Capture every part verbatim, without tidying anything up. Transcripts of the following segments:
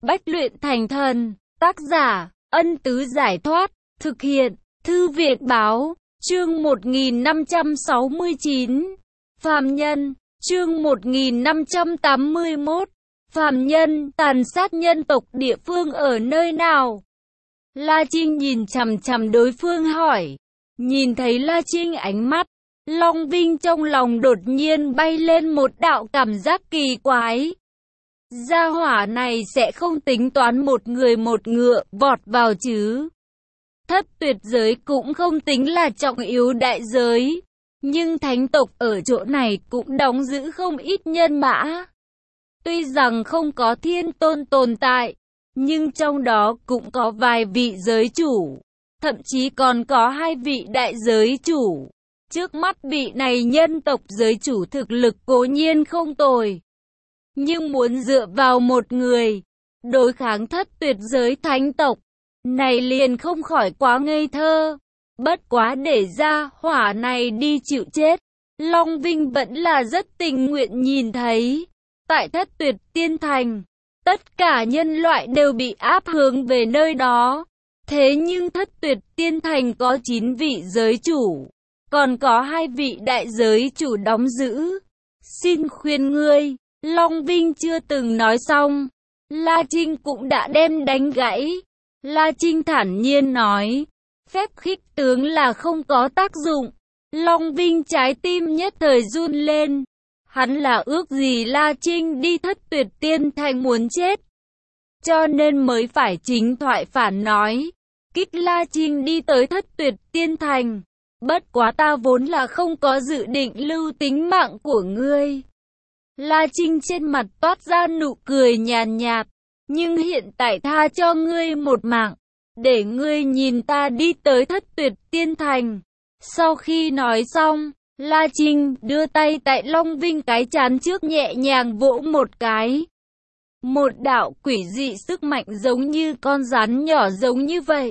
Bách luyện thành thần. Tác giả, Ân Tứ Giải Thoát. Thực hiện, Thư Viện Báo. Chương một nghìn năm trăm sáu mươi chín. Phàm nhân. Chương một nghìn năm trăm tám mươi mốt. Phàm nhân, tàn sát nhân tộc địa phương ở nơi nào? La Trinh nhìn chằm chằm đối phương hỏi. Nhìn thấy La Trinh ánh mắt, Long Vinh trong lòng đột nhiên bay lên một đạo cảm giác kỳ quái. Gia hỏa này sẽ không tính toán một người một ngựa vọt vào chứ. Thất tuyệt giới cũng không tính là trọng yếu đại giới. Nhưng thánh tộc ở chỗ này cũng đóng giữ không ít nhân mã. Tuy rằng không có thiên tôn tồn tại, nhưng trong đó cũng có vài vị giới chủ. Thậm chí còn có hai vị đại giới chủ. Trước mắt vị này nhân tộc giới chủ thực lực cố nhiên không tồi. Nhưng muốn dựa vào một người, đối kháng thất tuyệt giới thánh tộc, này liền không khỏi quá ngây thơ. Bất quá để ra hỏa này đi chịu chết, Long Vinh vẫn là rất tình nguyện nhìn thấy. Tại thất tuyệt tiên thành, tất cả nhân loại đều bị áp hướng về nơi đó. Thế nhưng thất tuyệt tiên thành có chín vị giới chủ, còn có hai vị đại giới chủ đóng giữ. Xin khuyên ngươi, Long Vinh chưa từng nói xong, La Trinh cũng đã đem đánh gãy. La Trinh thản nhiên nói, phép khích tướng là không có tác dụng. Long Vinh trái tim nhất thời run lên. Hắn là ước gì La Trinh đi thất tuyệt tiên thành muốn chết, cho nên mới phải chính thoại phản nói, kích La Trinh đi tới thất tuyệt tiên thành. Bất quá ta vốn là không có dự định lưu tính mạng của ngươi. La Trinh trên mặt toát ra nụ cười nhàn nhạt, nhưng hiện tại tha cho ngươi một mạng, để ngươi nhìn ta đi tới thất tuyệt tiên thành. Sau khi nói xong, La Trinh đưa tay tại Long Vinh cái trán trước nhẹ nhàng vỗ một cái. Một đạo quỷ dị sức mạnh giống như con rắn nhỏ giống như vậy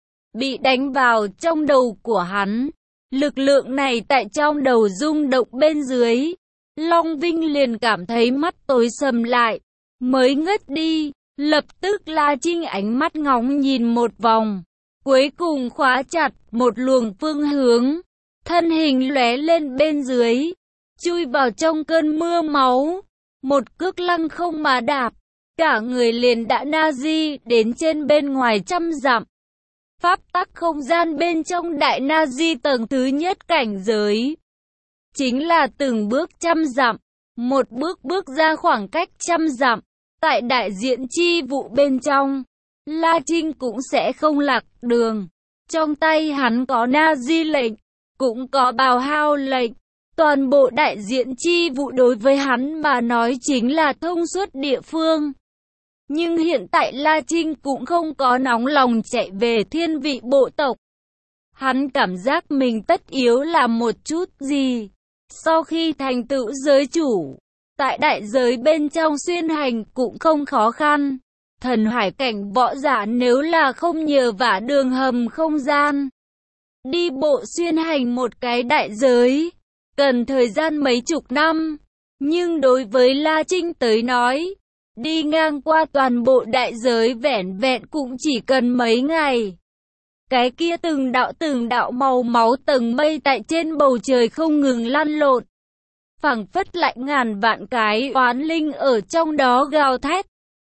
bị đánh vào trong đầu của hắn. Lực lượng này tại trong đầu rung động bên dưới, Long Vinh liền cảm thấy mắt tối sầm lại, mới ngất đi. Lập tức La Trinh ánh mắt ngóng nhìn một vòng, cuối cùng khóa chặt một luồng phương hướng, thân hình lóe lên bên dưới, chui vào trong cơn mưa máu, một cước lăng không mà đạp, cả người liền đã na di đến trên bên ngoài trăm dặm. Pháp tắc không gian bên trong đại na di tầng thứ nhất cảnh giới, chính là từng bước trăm dặm, một bước bước ra khoảng cách trăm dặm. Tại đại diện chi vụ bên trong, La Trinh cũng sẽ không lạc đường. Trong tay hắn có na di lệnh, cũng có bào hao lệnh. Toàn bộ đại diện chi vụ đối với hắn mà nói chính là thông suốt địa phương. Nhưng hiện tại La Trinh cũng không có nóng lòng chạy về thiên vị bộ tộc. Hắn cảm giác mình tất yếu làm một chút gì. Sau khi thành tựu giới chủ, tại đại giới bên trong xuyên hành cũng không khó khăn. Thần hải cảnh võ giả nếu là không nhờ vả đường hầm không gian, đi bộ xuyên hành một cái đại giới, cần thời gian mấy chục năm. Nhưng đối với La Trinh tới nói, đi ngang qua toàn bộ đại giới vẻn vẹn cũng chỉ cần mấy ngày. Cái kia từng đạo từng đạo màu máu tầng mây tại trên bầu trời không ngừng lăn lộn, phảng phất lại ngàn vạn cái oán linh ở trong đó gào thét.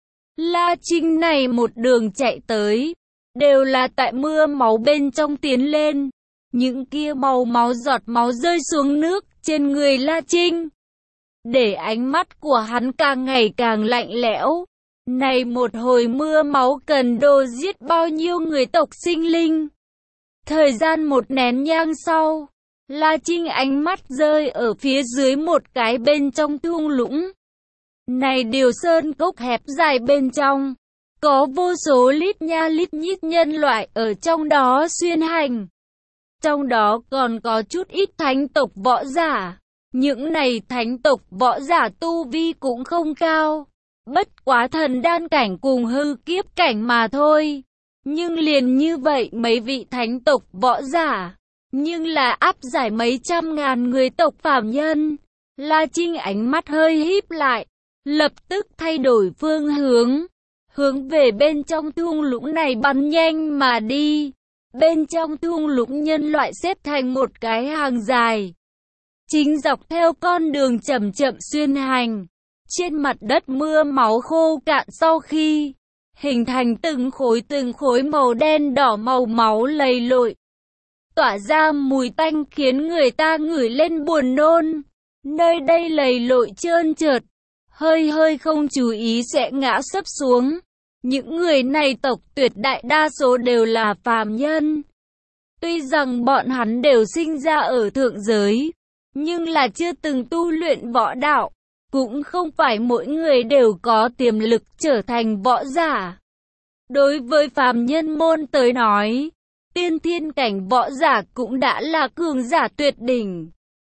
La Trinh này một đường chạy tới, đều là tại mưa máu bên trong tiến lên. Những kia màu máu giọt máu rơi xuống nước trên người La Trinh, để ánh mắt của hắn càng ngày càng lạnh lẽo. Này một hồi mưa máu cần đồ giết bao nhiêu người tộc sinh linh. Thời gian một nén nhang sau, La Trinh ánh mắt rơi ở phía dưới một cái bên trong thung lũng. Này điều sơn cốc hẹp dài bên trong, có vô số lít nha lít nhít nhân loại ở trong đó xuyên hành. Trong đó còn có chút ít thánh tộc võ giả. Những này thánh tộc võ giả tu vi cũng không cao, bất quá thần đan cảnh cùng hư kiếp cảnh mà thôi. Nhưng liền như vậy mấy vị thánh tộc võ giả, nhưng là áp giải mấy trăm ngàn người tộc phàm nhân. La Trinh ánh mắt hơi híp lại, lập tức thay đổi phương hướng, hướng về bên trong thung lũng này bắn nhanh mà đi. Bên trong thung lũng nhân loại xếp thành một cái hàng dài, chính dọc theo con đường chậm chậm xuyên hành. Trên mặt đất mưa máu khô cạn sau khi hình thành từng khối từng khối màu đen đỏ màu máu lầy lội, tỏa ra mùi tanh khiến người ta ngửi lên buồn nôn. Nơi đây lầy lội trơn trượt, hơi hơi không chú ý sẽ ngã sấp xuống. Những người này tộc tuyệt đại đa số đều là phàm nhân. Tuy rằng bọn hắn đều sinh ra ở thượng giới, nhưng là chưa từng tu luyện võ đạo. Cũng không phải mỗi người đều có tiềm lực trở thành võ giả. Đối với phàm nhân môn tới nói, tiên thiên cảnh võ giả cũng đã là cường giả tuyệt đỉnh.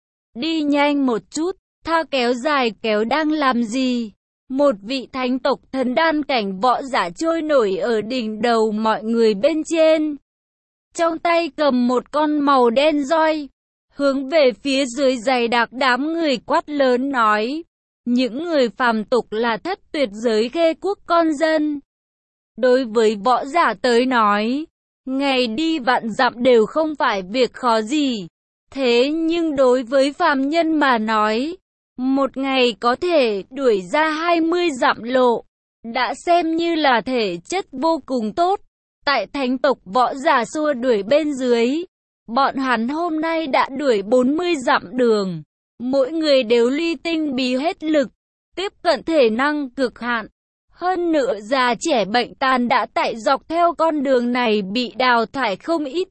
Đi nhanh một chút, tha kéo dài kéo đang làm gì? Một vị thánh tộc thần đan cảnh võ giả trôi nổi ở đỉnh đầu mọi người bên trên. Trong tay cầm một con màu đen roi, hướng về phía dưới dày đặc đám người quát lớn nói. Những người phàm tục là thất tuyệt giới khê quốc con dân. Đối với võ giả tới nói, ngày đi vạn dặm đều không phải việc khó gì. Thế nhưng đối với phàm nhân mà nói, một ngày có thể đuổi ra hai mươi dặm lộ, đã xem như là thể chất vô cùng tốt. Tại thánh tộc võ giả xua đuổi bên dưới, bọn hắn hôm nay đã đuổi bốn mươi dặm đường. Mỗi người đều ly tinh bí hết lực, tiếp cận thể năng cực hạn. Hơn nữa già trẻ bệnh tàn đã tại dọc theo con đường này bị đào thải không ít.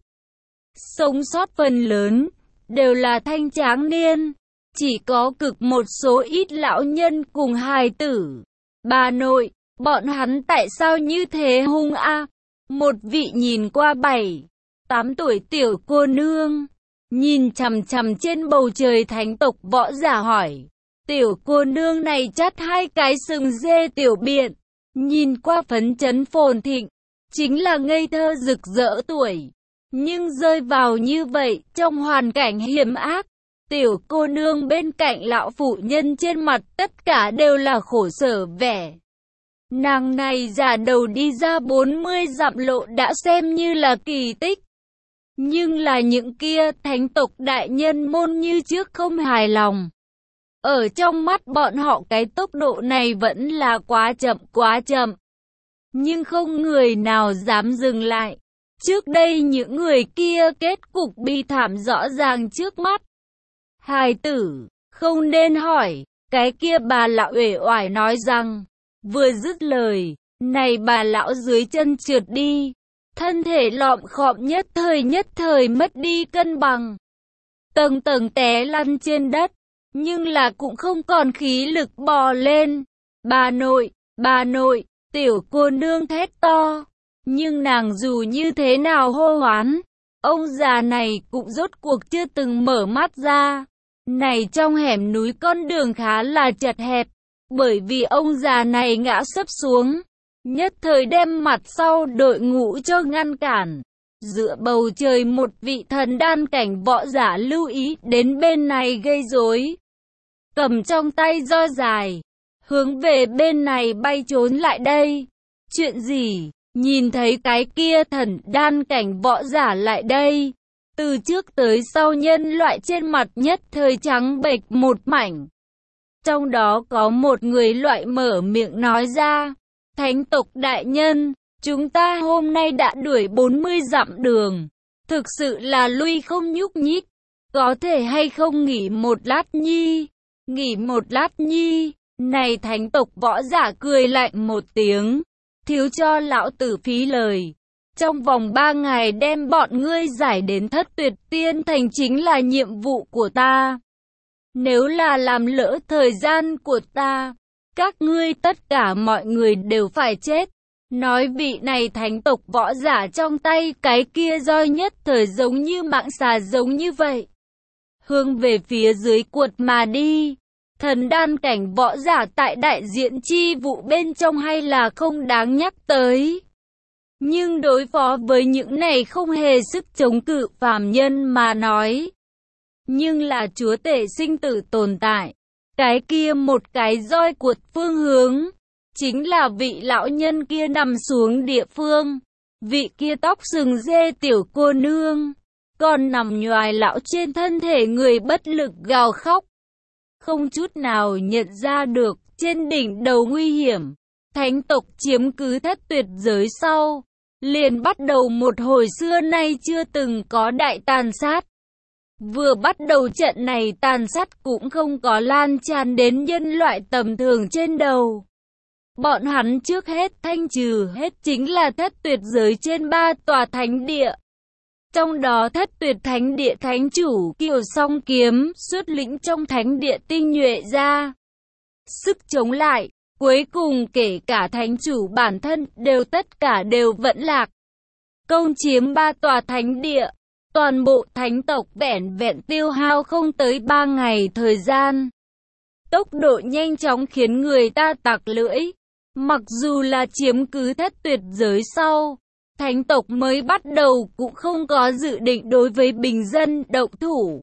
Sống sót phần lớn, đều là thanh tráng niên. Chỉ có cực một số ít lão nhân cùng hài tử. Bà nội, bọn hắn tại sao như thế hung a? Một vị nhìn qua bảy, tám tuổi tiểu cô nương, nhìn chằm chằm trên bầu trời thánh tộc võ giả hỏi. Tiểu cô nương này chắt hai cái sừng dê tiểu biện, nhìn qua phấn chấn phồn thịnh, chính là ngây thơ rực rỡ tuổi. Nhưng rơi vào như vậy, trong hoàn cảnh hiểm ác, tiểu cô nương bên cạnh lão phụ nhân trên mặt tất cả đều là khổ sở vẻ. Nàng này giả đầu đi ra bốn mươi dặm lộ đã xem như là kỳ tích. Nhưng là những kia thánh tộc đại nhân môn như trước không hài lòng. Ở trong mắt bọn họ cái tốc độ này vẫn là quá chậm quá chậm. Nhưng không người nào dám dừng lại. Trước đây những người kia kết cục bi thảm rõ ràng trước mắt. Hài tử, không nên hỏi, cái kia bà lão uể oải nói rằng. Vừa dứt lời, này bà lão dưới chân trượt đi. Thân thể lọm khọm nhất thời nhất thời mất đi cân bằng. Tầng tầng té lăn trên đất, nhưng là cũng không còn khí lực bò lên. Bà nội, bà nội, tiểu cô nương thét to. Nhưng nàng dù như thế nào hô hoán, ông già này cũng rốt cuộc chưa từng mở mắt ra. Này trong hẻm núi con đường khá là chật hẹp, bởi vì ông già này ngã sấp xuống. Nhất thời đem mặt sau đội ngũ cho ngăn cản. Dựa bầu trời một vị thần đan cảnh võ giả lưu ý đến bên này gây rối. Cầm trong tay roi dài, hướng về bên này bay trốn lại đây. Chuyện gì? Nhìn thấy cái kia thần đan cảnh võ giả lại đây. Từ trước tới sau nhân loại trên mặt nhất thời trắng bệch một mảnh. Trong đó có một người loại mở miệng nói ra. Thánh tộc đại nhân, chúng ta hôm nay đã đuổi bốn mươi dặm đường. Thực sự là lui không nhúc nhích. Có thể hay không nghỉ một lát nhi? Nghỉ một lát nhi? Này thánh tộc võ giả cười lạnh một tiếng. Thiếu cho lão tử phí lời. Trong vòng ba ngày đem bọn ngươi giải đến thất tuyệt tiên thành chính là nhiệm vụ của ta. Nếu là làm lỡ thời gian của ta, các ngươi tất cả mọi người đều phải chết. Nói vị này thánh tộc võ giả trong tay cái kia roi nhất thời giống như mạng xà giống như vậy. Hướng về phía dưới cuột mà đi. Thần đan cảnh võ giả tại đại diện chi vụ bên trong hay là không đáng nhắc tới. Nhưng đối phó với những này không hề sức chống cự phàm nhân mà nói. Nhưng là chúa tể sinh tử tồn tại. Cái kia một cái roi cuột phương hướng. chính là vị lão nhân kia nằm xuống địa phương. Vị kia tóc sừng dê tiểu cô nương, còn nằm nhoài lão trên thân thể người bất lực gào khóc. Không chút nào nhận ra được, trên đỉnh đầu nguy hiểm, thánh tộc chiếm cứ thất tuyệt giới sau, liền bắt đầu một hồi xưa nay chưa từng có đại tàn sát. Vừa bắt đầu trận này tàn sát cũng không có lan tràn đến nhân loại tầm thường trên đầu. Bọn hắn trước hết thanh trừ hết chính là thất tuyệt giới trên ba tòa thánh địa. Trong đó thất tuyệt thánh địa thánh chủ Kiều Song Kiếm xuất lĩnh trong thánh địa tinh nhuệ ra sức chống lại, cuối cùng kể cả thánh chủ bản thân đều tất cả đều vẫn lạc. Công chiếm ba tòa thánh địa, toàn bộ thánh tộc vẻn vẹn tiêu hao không tới ba ngày thời gian. Tốc độ nhanh chóng khiến người ta tặc lưỡi. Mặc dù là chiếm cứ thất tuyệt giới sau, thánh tộc mới bắt đầu cũng không có dự định đối với bình dân động thủ.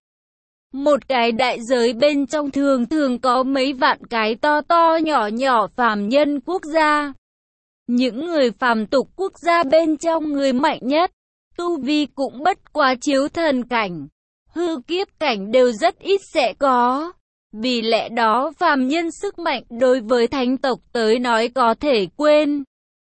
Một cái đại giới bên trong thường thường có mấy vạn cái to to nhỏ nhỏ phàm nhân quốc gia. Những người phàm tục quốc gia bên trong người mạnh nhất, tu vi cũng bất quá chiếu thần cảnh, hư kiếp cảnh đều rất ít sẽ có. Vì lẽ đó phàm nhân sức mạnh đối với thánh tộc tới nói có thể quên.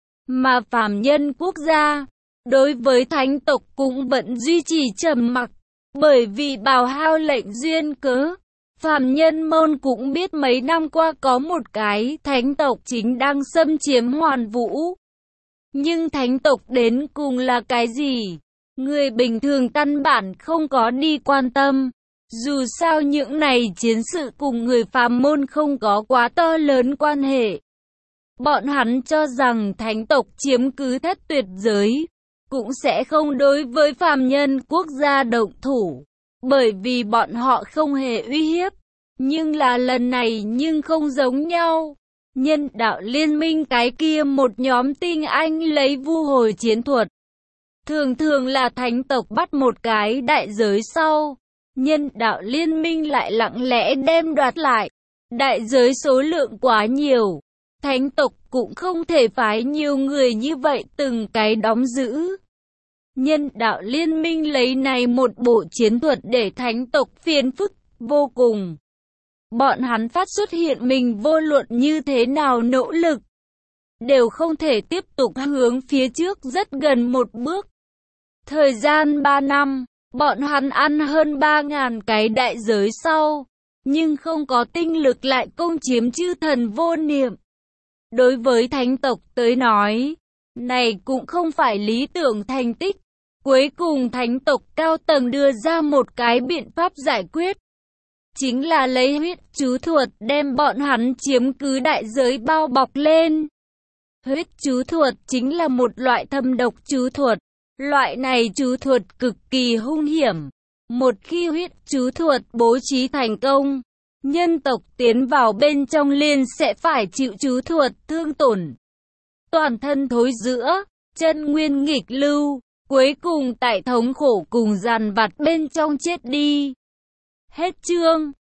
Mà phàm nhân quốc gia, đối với thánh tộc cũng vẫn duy trì trầm mặc. Bởi vì bào hao lệnh duyên cớ, phàm nhân môn cũng biết mấy năm qua có một cái thánh tộc chính đang xâm chiếm hoàn vũ. Nhưng thánh tộc đến cùng là cái gì? Người bình thường căn bản không có đi quan tâm. Dù sao những này chiến sự cùng người phàm môn không có quá to lớn quan hệ. Bọn hắn cho rằng thánh tộc chiếm cứ thất tuyệt giới, cũng sẽ không đối với phàm nhân quốc gia động thủ, bởi vì bọn họ không hề uy hiếp. Nhưng là lần này nhưng không giống nhau. Nhân đạo liên minh cái kia một nhóm tinh anh lấy vu hồi chiến thuật. Thường thường là thánh tộc bắt một cái đại giới sau, nhân đạo liên minh lại lặng lẽ đem đoạt lại. Đại giới số lượng quá nhiều, thánh tộc cũng không thể phái nhiều người như vậy từng cái đóng giữ. Nhân đạo liên minh lấy này một bộ chiến thuật để thánh tộc phiền phức vô cùng. Bọn hắn phát xuất hiện mình vô luận như thế nào nỗ lực, đều không thể tiếp tục hướng phía trước rất gần một bước. Thời gian ba năm, bọn hắn ăn hơn ba ngàn cái đại giới sau, nhưng không có tinh lực lại công chiếm chư thần vô niệm. Đối với thánh tộc tới nói, này cũng không phải lý tưởng thành tích. Cuối cùng thánh tộc cao tầng đưa ra một cái biện pháp giải quyết. Chính là lấy huyết chú thuật đem bọn hắn chiếm cứ đại giới bao bọc lên. Huyết chú thuật chính là một loại thâm độc chú thuật. Loại này chú thuật cực kỳ hung hiểm. Một khi huyết chú thuật bố trí thành công, nhân tộc tiến vào bên trong liền sẽ phải chịu chú thuật thương tổn. Toàn thân thối rữa, chân nguyên nghịch lưu, cuối cùng tại thống khổ cùng dằn vặt bên trong chết đi. Hết chương.